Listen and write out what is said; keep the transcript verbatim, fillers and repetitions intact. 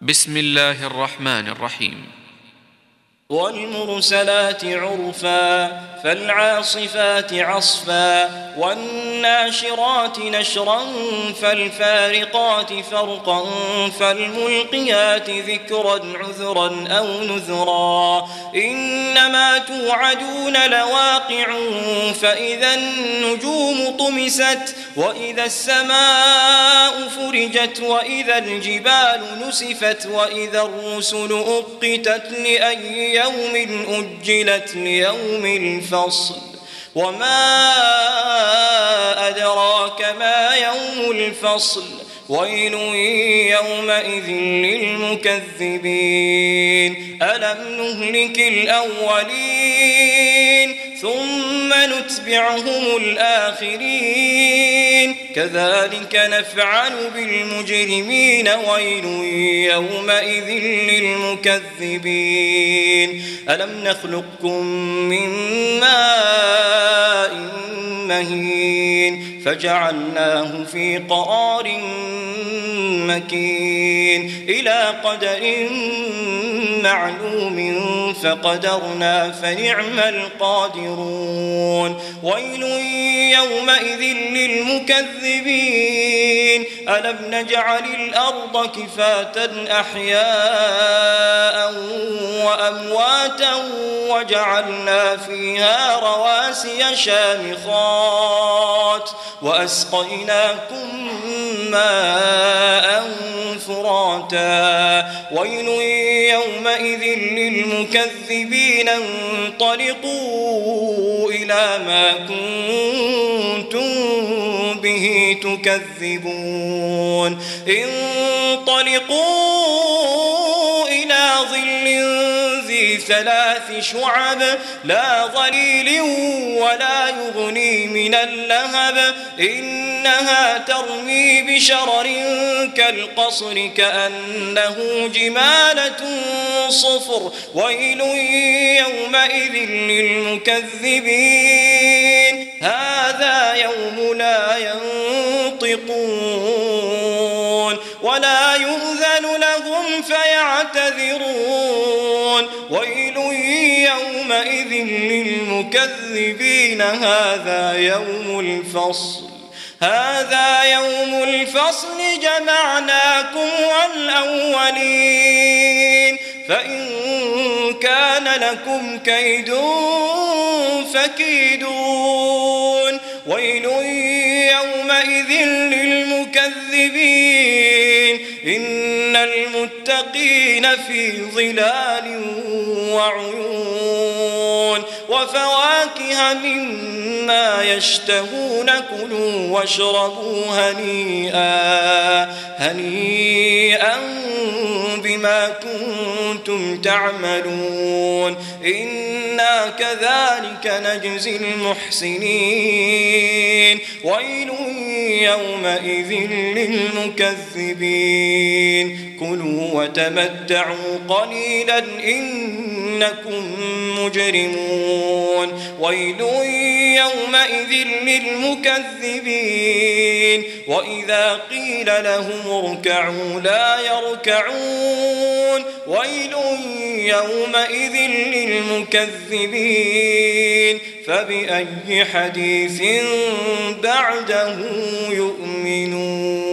بسم الله الرحمن الرحيم. والمرسلات عرفا فالعاصفات عصفا والناشرات نشرا فالفارقات فرقا فالملقيات ذكرا عذرا أو نذرا إنما توعدون لواقع فإذا النجوم طمست وإذا السماء فرجت وإذا الجبال نسفت وإذا الرسل أقتت لأي يوم أجلت ليوم الفصل وما أدراك ما يوم الفصل ويل يومئذ للمكذبين ألم نهلك الأولين ثم نتبعهم الآخرين كذلك نفعل بالمجرمين ويل يومئذ للمكذبين ألم نخلقكم من ماء مهين فجعلناه في قرار مكين إلى قدر معلوم فقدرنا فنعم القادرون ويل يومئذ للمكذبين ألم نجعل الأرض كفاة أحياء وأمواتا وجعلنا فيها رواسي شامخات وأسقيناكم ماء فراتا ويل يومئذ للمكذبين انطلقوا إلى ما كنتم به تكذبون انطلقوا إلى ظل ذي ثلاث شعب لا ظليل ولا يغني من اللهب إنها ترمي بشرر كالقصر كأنه جمالة صفر ويل يومئذ للمكذبين هذا يوم لا ينطقون ولا يؤذن لهم فيعتذرون ويل يومئذ للمكذبين هذا يوم الفصل هذا يوم الفصل جمعناكم والأولين فإن كان لكم كيد فكيدون ويل يومئذ للمكذبين إن المتقين في ظلال وعيون وفواكه مما يشتهون كلوا واشربوا هنيئا هنيئا بما كنتم تعملون إنا كذلك نجزي المحسنين ويل يومئذ للمكذبين كلوا وتمتعوا قليلا إنكم مجرمون ويل يومئذ للمكذبين وإذا قيل لهم اركعوا لا يركعون ويل يومئذ للمكذبين فبأي حديث بعده يؤمنون.